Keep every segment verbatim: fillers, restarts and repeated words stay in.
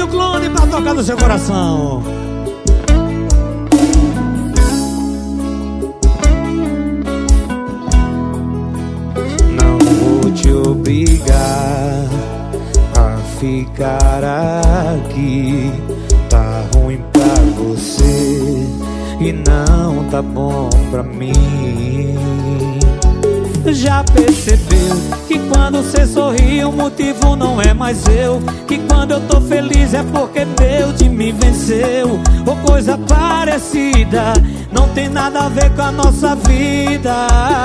Antônio Clone pra tocar no seu coração. Não vou te obrigar a ficar aqui. Tá ruim pra você e não tá bom pra mim. Já percebeu que quando cê sorri o motivo não é mais eu? Que quando eu tô feliz é porque Deus de mim venceu? Ou coisa parecida, não tem nada a ver com a nossa vida.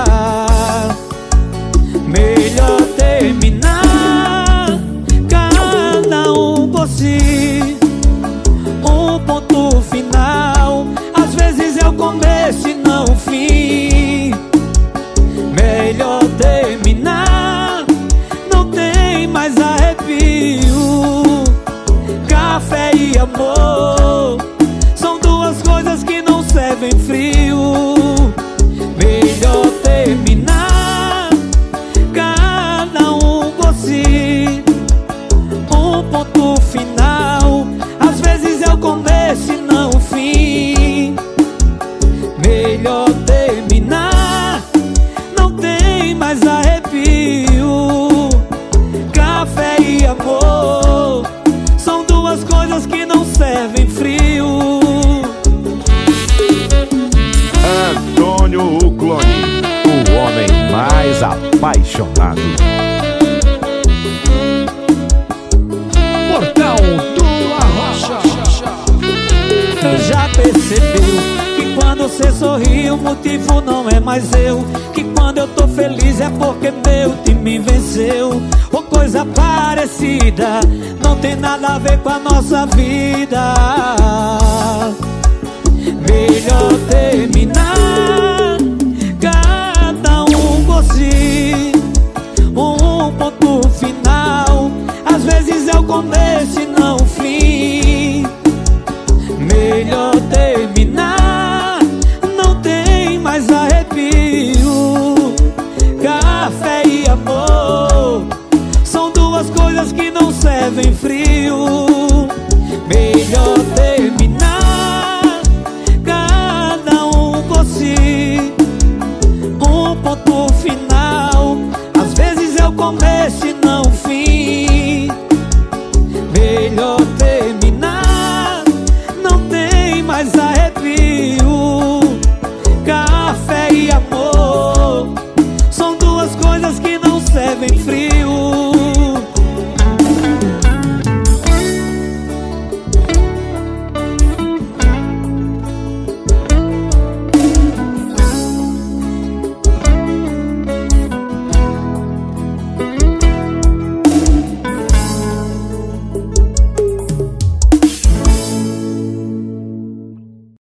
Melhor terminar, cada um por si, um ponto final. Às vezes é o começo e não o fim. Melhor terminar, não tem mais arrepio. Café e amor são duas coisas que não servem frio. Melhor terminar, cada um por si, um ponto final. Às vezes é o começo e não o fim. Melhor terminar, não tem mais arrepio. Café e amor são duas coisas que não servem frio. Antônio Clone, o homem mais apaixonado. Portal do Arrocha. Já percebeu que quando cê sorri o motivo não é mais eu? Que quando eu tô feliz é porque Deus de mim venceu? Ou coisa parecida, não tem nada a ver com a nossa vida. Melhor terminar, cada um por si, um ponto final. Às vezes é o começo e não o fim. Melhor terminar, não tem mais arrepio. Café e amor são duas coisas que não servem frio. Melhor terminar, cada um por si, um ponto final. Às vezes é o começo e não o fim. Melhor terminar, não tem mais arrepio. Café e amor são duas coisas que não servem frio.